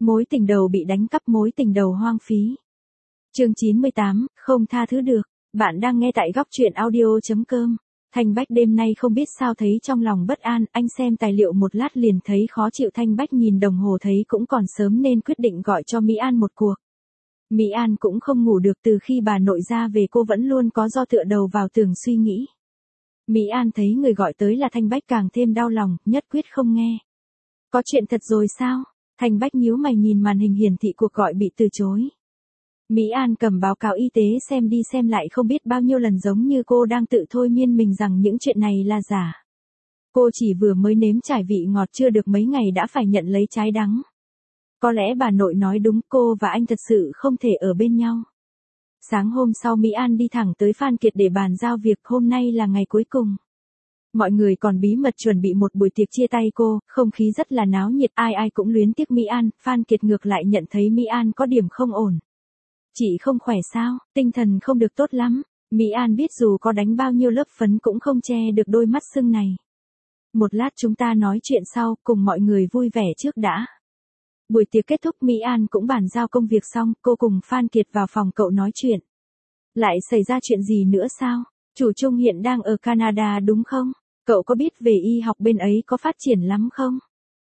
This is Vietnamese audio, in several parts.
Mối tình đầu bị đánh cắp, mối tình đầu hoang phí. Chương 98, không tha thứ được. Bạn đang nghe tại góc truyện audio.com. Thanh Bách đêm nay không biết sao thấy trong lòng bất an, anh xem tài liệu một lát liền thấy khó chịu. Thanh Bách nhìn đồng hồ thấy cũng còn sớm nên quyết định gọi cho Mỹ An một cuộc. Mỹ An cũng không ngủ được, từ khi bà nội ra về cô vẫn luôn có do tựa đầu vào tường suy nghĩ. Mỹ An thấy người gọi tới là Thanh Bách càng thêm đau lòng, nhất quyết không nghe. Có chuyện thật rồi sao? Thanh Bách nhíu mày nhìn màn hình hiển thị cuộc gọi bị từ chối. Mỹ An cầm báo cáo y tế xem đi xem lại không biết bao nhiêu lần, giống như cô đang tự thôi miên mình rằng những chuyện này là giả. Cô chỉ vừa mới nếm trải vị ngọt chưa được mấy ngày đã phải nhận lấy trái đắng. Có lẽ bà nội nói đúng, cô và anh thật sự không thể ở bên nhau. Sáng hôm sau Mỹ An đi thẳng tới Phan Kiệt để bàn giao việc, hôm nay là ngày cuối cùng. Mọi người còn bí mật chuẩn bị một buổi tiệc chia tay cô, không khí rất là náo nhiệt, ai ai cũng luyến tiếc Mỹ An. Phan Kiệt ngược lại nhận thấy Mỹ An có điểm không ổn. Chị không khỏe sao, tinh thần không được tốt lắm. Mỹ An biết dù có đánh bao nhiêu lớp phấn cũng không che được đôi mắt sưng này. Một lát chúng ta nói chuyện sau, cùng mọi người vui vẻ trước đã. Buổi tiệc kết thúc, Mỹ An cũng bàn giao công việc xong, cô cùng Phan Kiệt vào phòng cậu nói chuyện. Lại xảy ra chuyện gì nữa sao? Chủ Trung hiện đang ở Canada đúng không? Cậu có biết về y học bên ấy có phát triển lắm không?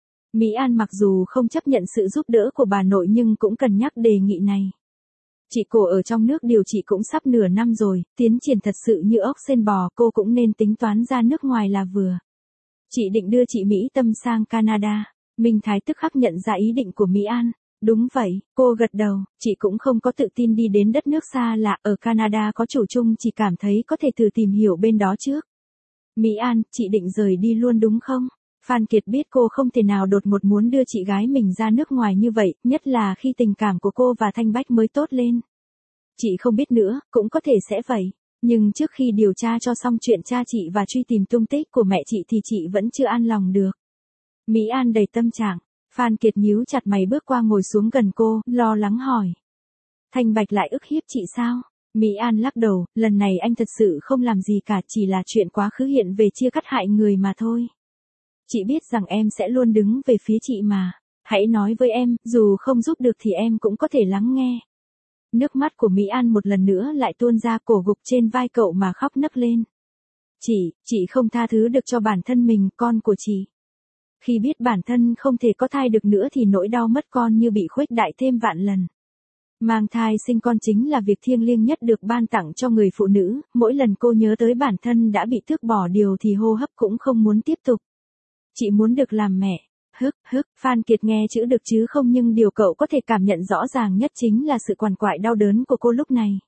Mỹ An mặc dù không chấp nhận sự giúp đỡ của bà nội nhưng cũng cân nhắc đề nghị này. Chị cô ở trong nước điều trị cũng sắp nửa năm rồi, tiến triển thật sự như ốc sên bò, cô cũng nên tính toán ra nước ngoài là vừa. Chị định đưa chị Mỹ Tâm sang Canada. Minh Thái tức khắc nhận ra ý định của Mỹ An. Đúng vậy, cô gật đầu, chị cũng không có tự tin đi đến đất nước xa lạ, ở Canada có chủ Trung, chỉ cảm thấy có thể thử tìm hiểu bên đó trước. Mỹ An, chị định rời đi luôn đúng không? Phan Kiệt biết cô không thể nào đột ngột muốn đưa chị gái mình ra nước ngoài như vậy, nhất là khi tình cảm của cô và Thanh Bách mới tốt lên. Chị không biết nữa, cũng có thể sẽ vậy. Nhưng trước khi điều tra cho xong chuyện cha chị và truy tìm tung tích của mẹ chị thì chị vẫn chưa an lòng được. Mỹ An đầy tâm trạng. Phan Kiệt nhíu chặt mày bước qua ngồi xuống gần cô, lo lắng hỏi. Thanh Bạch lại ức hiếp chị sao? Mỹ An lắc đầu, lần này anh thật sự không làm gì cả, chỉ là chuyện quá khứ hiện về chia cắt hại người mà thôi. Chị biết rằng em sẽ luôn đứng về phía chị mà. Hãy nói với em, dù không giúp được thì em cũng có thể lắng nghe. Nước mắt của Mỹ An một lần nữa lại tuôn ra, cổ gục trên vai cậu mà khóc nấc lên. Chị không tha thứ được cho bản thân mình, con của chị. Khi biết bản thân không thể có thai được nữa thì nỗi đau mất con như bị khuếch đại thêm vạn lần. Mang thai sinh con chính là việc thiêng liêng nhất được ban tặng cho người phụ nữ, mỗi lần cô nhớ tới bản thân đã bị tước bỏ điều thì hô hấp cũng không muốn tiếp tục. Chị muốn được làm mẹ. Phan Kiệt nghe chữ được chứ không, nhưng điều cậu có thể cảm nhận rõ ràng nhất chính là sự quằn quại đau đớn của cô lúc này.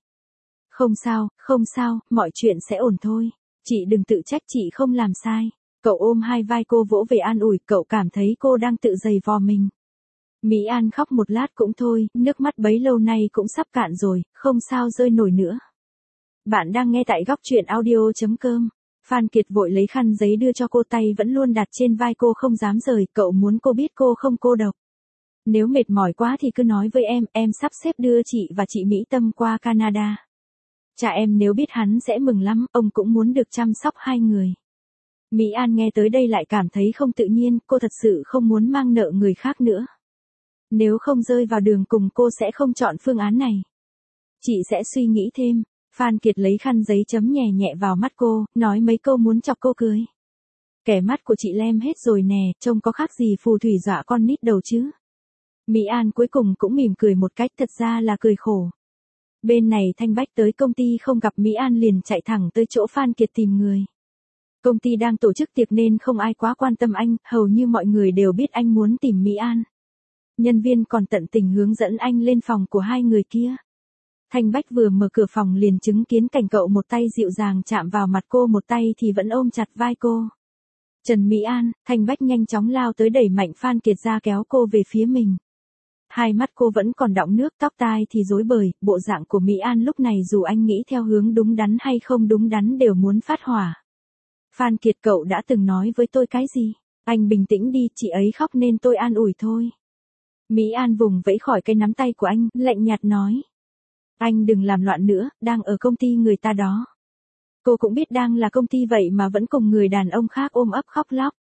Không sao, mọi chuyện sẽ ổn thôi. Chị đừng tự trách, chị không làm sai. Cậu ôm hai vai cô vỗ về an ủi, cậu cảm thấy cô đang tự giày vò mình. Mỹ An khóc một lát cũng thôi, nước mắt bấy lâu nay cũng sắp cạn rồi, không sao rơi nổi nữa. Bạn đang nghe tại góc truyện audio.com. Phan Kiệt vội lấy khăn giấy đưa cho cô, tay vẫn luôn đặt trên vai cô không dám rời, cậu muốn cô biết cô không cô độc. Nếu mệt mỏi quá thì cứ nói với em sắp xếp đưa chị và chị Mỹ Tâm qua Canada. Cha em nếu biết hắn sẽ mừng lắm, ông cũng muốn được chăm sóc hai người. Mỹ An nghe tới đây lại cảm thấy không tự nhiên, cô thật sự không muốn mang nợ người khác nữa. Nếu không rơi vào đường cùng cô sẽ không chọn phương án này. Chị sẽ suy nghĩ thêm. Phan Kiệt lấy khăn giấy chấm nhẹ nhẹ vào mắt cô, nói mấy câu muốn chọc cô cười. Kẻ mắt của chị lem hết rồi nè, trông có khác gì phù thủy dọa con nít đầu chứ. Mỹ An cuối cùng cũng mỉm cười một cách thật ra là cười khổ. Bên này Thanh Bách tới công ty không gặp Mỹ An liền chạy thẳng tới chỗ Phan Kiệt tìm người. Công ty đang tổ chức tiệc nên không ai quá quan tâm anh, hầu như mọi người đều biết anh muốn tìm Mỹ An. Nhân viên còn tận tình hướng dẫn anh lên phòng của hai người kia. Thanh Bách vừa mở cửa phòng liền chứng kiến cảnh cậu một tay dịu dàng chạm vào mặt cô, một tay thì vẫn ôm chặt vai cô. Trần Mỹ An, Thanh Bách nhanh chóng lao tới đẩy mạnh Phan Kiệt ra kéo cô về phía mình. Hai mắt cô vẫn còn đọng nước, tóc tai thì rối bời, bộ dạng của Mỹ An lúc này dù anh nghĩ theo hướng đúng đắn hay không đúng đắn đều muốn phát hỏa. Phan Kiệt, cậu đã từng nói với tôi cái gì? Anh bình tĩnh đi, chị ấy khóc nên tôi an ủi thôi. Mỹ An vùng vẫy khỏi cái nắm tay của anh, lạnh nhạt nói. Anh đừng làm loạn nữa, đang ở công ty người ta đó. Cô cũng biết đang là công ty vậy mà vẫn cùng người đàn ông khác ôm ấp khóc lóc.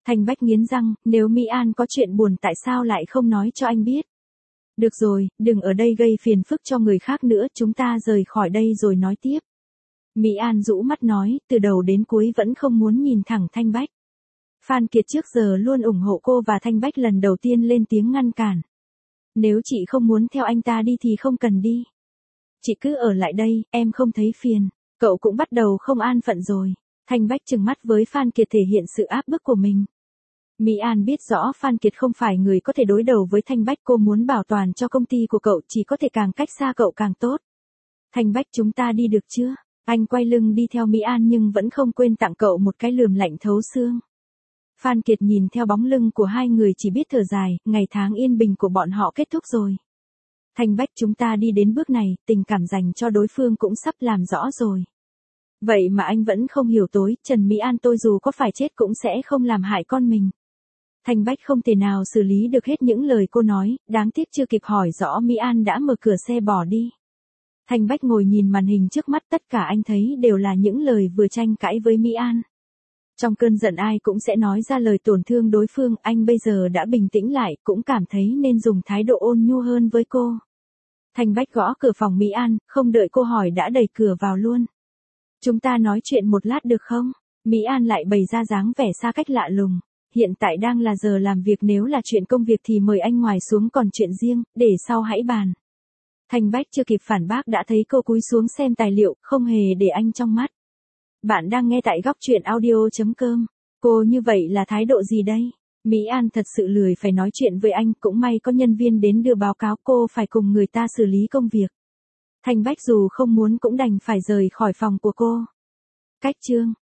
Thanh Bách nghiến răng, nếu Mỹ An có chuyện buồn tại sao lại không nói cho anh biết. Được rồi, đừng ở đây gây phiền phức cho người khác nữa, chúng ta rời khỏi đây rồi nói tiếp. Mỹ An rũ mắt nói, từ đầu đến cuối vẫn không muốn nhìn thẳng Thanh Bách. Phan Kiệt trước giờ luôn ủng hộ cô và Thanh Bách lần đầu tiên lên tiếng ngăn cản. Nếu chị không muốn theo anh ta đi thì không cần đi. Chị cứ ở lại đây, em không thấy phiền. Cậu cũng bắt đầu không an phận rồi. Thanh Bách trừng mắt với Phan Kiệt thể hiện sự áp bức của mình. Mỹ An biết rõ Phan Kiệt không phải người có thể đối đầu với Thanh Bách, cô muốn bảo toàn cho công ty của cậu chỉ có thể càng cách xa cậu càng tốt. Thanh Bách, chúng ta đi được chưa? Anh quay lưng đi theo Mỹ An nhưng vẫn không quên tặng cậu một cái lườm lạnh thấu xương. Phan Kiệt nhìn theo bóng lưng của hai người chỉ biết thở dài, ngày tháng yên bình của bọn họ kết thúc rồi. Thanh Bách, chúng ta đi đến bước này, tình cảm dành cho đối phương cũng sắp làm rõ rồi. Vậy mà anh vẫn không hiểu tối, Trần Mỹ An tôi dù có phải chết cũng sẽ không làm hại con mình. Thanh Bách không thể nào xử lý được hết những lời cô nói, đáng tiếc chưa kịp hỏi rõ Mỹ An đã mở cửa xe bỏ đi. Thanh Bách ngồi nhìn màn hình trước mắt, tất cả anh thấy đều là những lời vừa tranh cãi với Mỹ An. Trong cơn giận ai cũng sẽ nói ra lời tổn thương đối phương, anh bây giờ đã bình tĩnh lại, cũng cảm thấy nên dùng thái độ ôn nhu hơn với cô. Thanh Bách gõ cửa phòng Mỹ An, không đợi cô hỏi đã đẩy cửa vào luôn. Chúng ta nói chuyện một lát được không? Mỹ An lại bày ra dáng vẻ xa cách lạ lùng. Hiện tại đang là giờ làm việc, nếu là chuyện công việc thì mời anh ngoài xuống, còn chuyện riêng, để sau hãy bàn. Thanh Bách chưa kịp phản bác đã thấy cô cúi xuống xem tài liệu, không hề để anh trong mắt. Bạn đang nghe tại góc truyện audio.com. Cô như vậy là thái độ gì đây? Mỹ An thật sự lười phải nói chuyện với anh, cũng may có nhân viên đến đưa báo cáo, cô phải cùng người ta xử lý công việc. Thanh Bách dù không muốn cũng đành phải rời khỏi phòng của cô. Cách chương